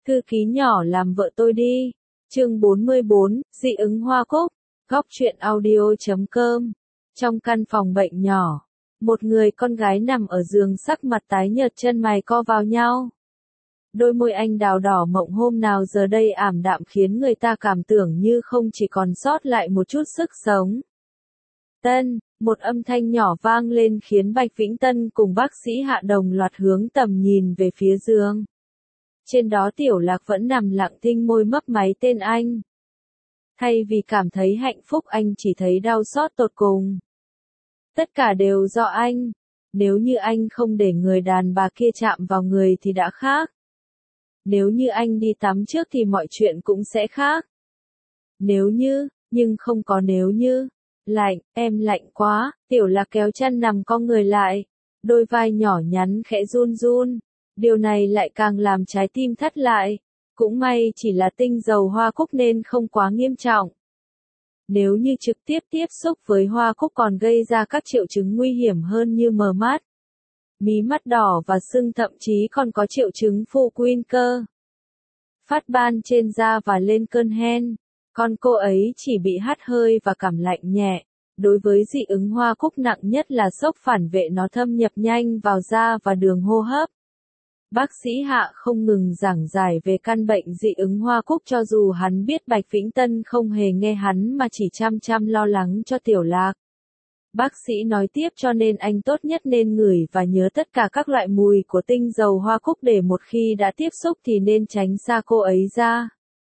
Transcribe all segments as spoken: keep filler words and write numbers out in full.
Thư ký nhỏ làm vợ tôi đi. Chương bốn mươi bốn, dị ứng hoa cúc. Góc truyện audio chấm com. Trong căn phòng bệnh nhỏ, một người con gái nằm ở giường sắc mặt tái nhợt, chân mày co vào nhau. Đôi môi anh đào đỏ mộng hôm nào giờ đây ảm đạm khiến người ta cảm tưởng như không chỉ còn sót lại một chút sức sống. Tân, một âm thanh nhỏ vang lên khiến Bạch Vĩnh Tân cùng bác sĩ Hạ đồng loạt hướng tầm nhìn về phía giường. Trên đó Tiểu Lạc vẫn nằm lặng thinh, môi mấp máy tên anh. Thay vì cảm thấy hạnh phúc, anh chỉ thấy đau xót tột cùng. Tất cả đều do anh. Nếu như anh không để người đàn bà kia chạm vào người thì đã khác. Nếu như anh đi tắm trước thì mọi chuyện cũng sẽ khác. Nếu như, nhưng không có nếu như. Lạnh, em lạnh quá. Tiểu Lạc kéo chăn nằm cong người lại. Đôi vai nhỏ nhắn khẽ run run. Điều này lại càng làm trái tim thắt lại. Cũng may chỉ là tinh dầu hoa cúc nên không quá nghiêm trọng. Nếu như trực tiếp tiếp xúc với hoa cúc còn gây ra các triệu chứng nguy hiểm hơn như mờ mắt, mí mắt đỏ và sưng, thậm chí còn có triệu chứng phụ quyên cơ, phát ban trên da và lên cơn hen. Còn cô ấy chỉ bị hắt hơi và cảm lạnh nhẹ. Đối với dị ứng hoa cúc, nặng nhất là sốc phản vệ, nó thâm nhập nhanh vào da và đường hô hấp. Bác sĩ Hạ không ngừng giảng giải về căn bệnh dị ứng hoa cúc, cho dù hắn biết Bạch Vĩnh Tân không hề nghe hắn mà chỉ chăm chăm lo lắng cho Tiểu Lạc. Bác sĩ nói tiếp, cho nên anh tốt nhất nên ngửi và nhớ tất cả các loại mùi của tinh dầu hoa cúc, để một khi đã tiếp xúc thì nên tránh xa cô ấy ra.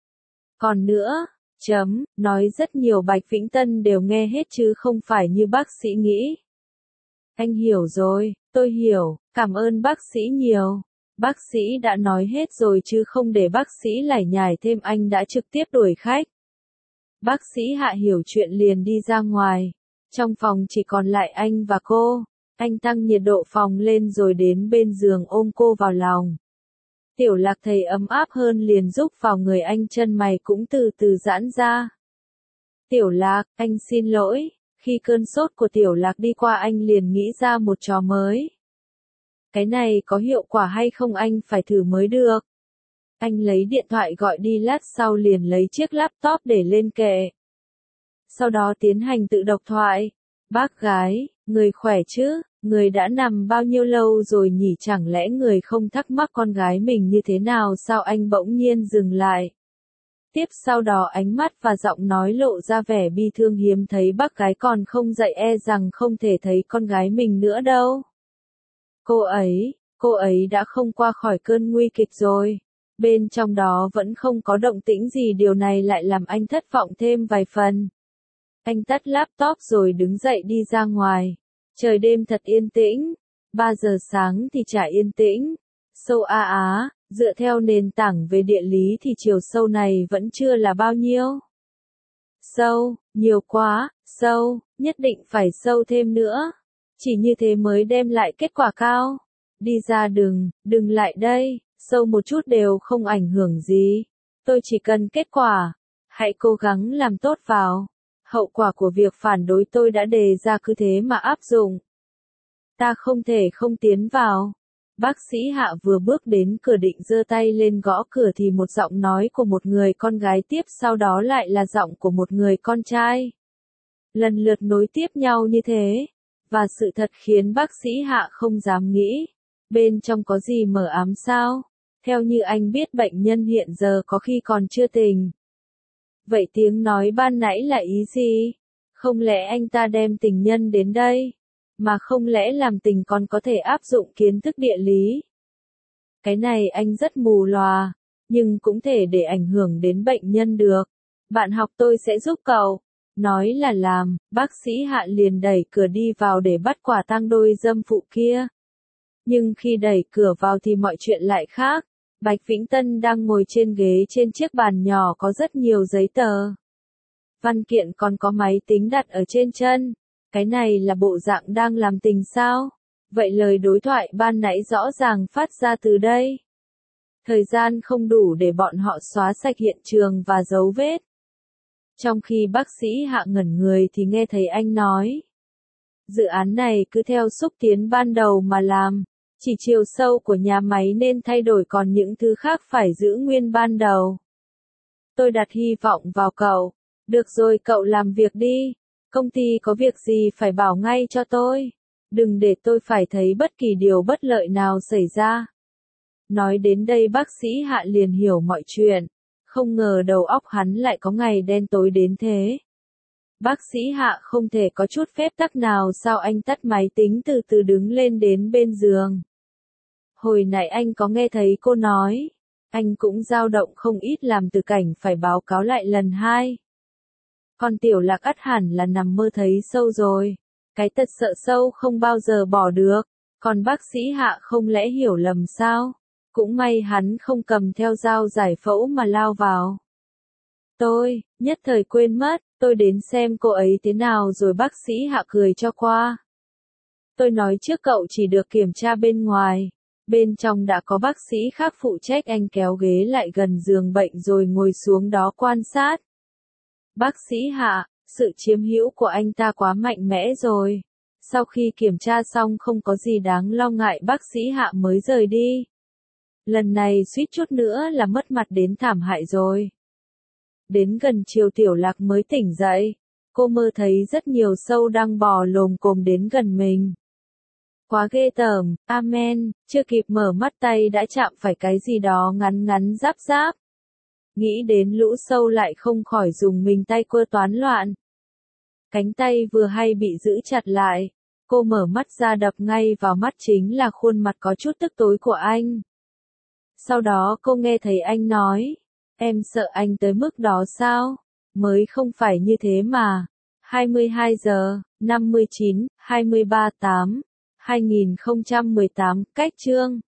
Còn nữa, chấm, nói rất nhiều Bạch Vĩnh Tân đều nghe hết chứ không phải như bác sĩ nghĩ. Anh hiểu rồi, tôi hiểu, cảm ơn bác sĩ nhiều. Bác sĩ đã nói hết rồi chứ không để bác sĩ lải nhải thêm, anh đã trực tiếp đuổi khách. Bác sĩ Hạ hiểu chuyện liền đi ra ngoài. Trong phòng chỉ còn lại anh và cô. Anh tăng nhiệt độ phòng lên rồi đến bên giường ôm cô vào lòng. Tiểu Lạc thấy ấm áp hơn liền rúc vào người anh, chân mày cũng từ từ giãn ra. Tiểu Lạc, anh xin lỗi. Khi cơn sốt của Tiểu Lạc đi qua, anh liền nghĩ ra một trò mới. Cái này có hiệu quả hay không anh phải thử mới được. Anh lấy điện thoại gọi đi, lát sau liền lấy chiếc laptop để lên kệ. Sau đó tiến hành tự độc thoại. Bác gái, người khỏe chứ, người đã nằm bao nhiêu lâu rồi nhỉ, chẳng lẽ người không thắc mắc con gái mình như thế nào sao? Anh bỗng nhiên dừng lại. Tiếp sau đó ánh mắt và giọng nói lộ ra vẻ bi thương, hiếm thấy bác gái còn không dậy, e rằng không thể thấy con gái mình nữa đâu. Cô ấy, cô ấy đã không qua khỏi cơn nguy kịch rồi. Bên trong đó vẫn không có động tĩnh gì, điều này lại làm anh thất vọng thêm vài phần. Anh tắt laptop rồi đứng dậy đi ra ngoài. Trời đêm thật yên tĩnh. ba giờ sáng thì chả yên tĩnh. Sâu A Á, dựa theo nền tảng về địa lý thì chiều sâu này vẫn chưa là bao nhiêu. Sâu, nhiều quá, sâu, nhất định phải sâu thêm nữa. Chỉ như thế mới đem lại kết quả cao. Đi ra đừng, đừng lại đây, sâu một chút đều không ảnh hưởng gì. Tôi chỉ cần kết quả. Hãy cố gắng làm tốt vào. Hậu quả của việc phản đối tôi đã đề ra cứ thế mà áp dụng. Ta không thể không tiến vào. Bác sĩ Hạ vừa bước đến cửa định giơ tay lên gõ cửa thì một giọng nói của một người con gái tiếp sau đó lại là giọng của một người con trai. Lần lượt nối tiếp nhau như thế. Và sự thật khiến bác sĩ Hạ không dám nghĩ. Bên trong có gì mờ ám sao? Theo như anh biết, bệnh nhân hiện giờ có khi còn chưa tỉnh. Vậy tiếng nói ban nãy là ý gì? Không lẽ anh ta đem tình nhân đến đây? Mà không lẽ làm tình còn có thể áp dụng kiến thức địa lý? Cái này anh rất mù lòa, nhưng cũng thể để ảnh hưởng đến bệnh nhân được. Bạn học tôi sẽ giúp cậu. Nói là làm, bác sĩ Hạ liền đẩy cửa đi vào để bắt quả tang đôi dâm phụ kia. Nhưng khi đẩy cửa vào thì mọi chuyện lại khác. Bạch Vĩnh Tân đang ngồi trên ghế, trên chiếc bàn nhỏ có rất nhiều giấy tờ. Văn kiện, còn có máy tính đặt ở trên chân. Cái này là bộ dạng đang làm tình sao? Vậy lời đối thoại ban nãy rõ ràng phát ra từ đây. Thời gian không đủ để bọn họ xóa sạch hiện trường và dấu vết. Trong khi bác sĩ Hạ ngẩn người thì nghe thấy anh nói. Dự án này cứ theo xúc tiến ban đầu mà làm. Chỉ chiều sâu của nhà máy nên thay đổi còn những thứ khác phải giữ nguyên ban đầu. Tôi đặt hy vọng vào cậu. Được rồi, cậu làm việc đi. Công ty có việc gì phải bảo ngay cho tôi. Đừng để tôi phải thấy bất kỳ điều bất lợi nào xảy ra. Nói đến đây bác sĩ Hạ liền hiểu mọi chuyện. Không ngờ đầu óc hắn lại có ngày đen tối đến thế. Bác sĩ Hạ không thể có chút phép tắc nào sao anh tắt máy tính từ từ đứng lên đến bên giường. Hồi nãy anh có nghe thấy cô nói. Anh cũng dao động không ít làm từ cảnh phải báo cáo lại lần hai. Còn Tiểu Lạc ắt hẳn là nằm mơ thấy sâu rồi. Cái tật sợ sâu không bao giờ bỏ được. Còn bác sĩ Hạ không lẽ hiểu lầm sao? Cũng may hắn không cầm theo dao giải phẫu mà lao vào. Tôi, nhất thời quên mất, tôi đến xem cô ấy thế nào rồi bác sĩ Hạ cười cho qua. Tôi nói trước cậu chỉ được kiểm tra bên ngoài. Bên trong đã có bác sĩ khác phụ trách. Anh kéo ghế lại gần giường bệnh rồi ngồi xuống đó quan sát. Bác sĩ Hạ, sự chiếm hữu của anh ta quá mạnh mẽ rồi. Sau khi kiểm tra xong không có gì đáng lo ngại bác sĩ Hạ mới rời đi. Lần này suýt chút nữa là mất mặt đến thảm hại rồi. Đến gần chiều Tiểu Lạc mới tỉnh dậy. Cô mơ thấy rất nhiều sâu đang bò lồm cồm đến gần mình. Quá ghê tởm, amen, chưa kịp mở mắt tay đã chạm phải cái gì đó ngắn ngắn giáp giáp. Nghĩ đến lũ sâu lại không khỏi dùng mình tay quơ toán loạn. Cánh tay vừa hay bị giữ chặt lại. Cô mở mắt ra đập ngay vào mắt chính là khuôn mặt có chút tức tối của anh. Sau đó cô nghe thấy anh nói. Em sợ anh tới mức đó sao? Mới không phải như thế mà. hai mươi hai giờ, năm mươi chín, hai mươi ba tám, hai nghìn không trăm mười tám, cách chương.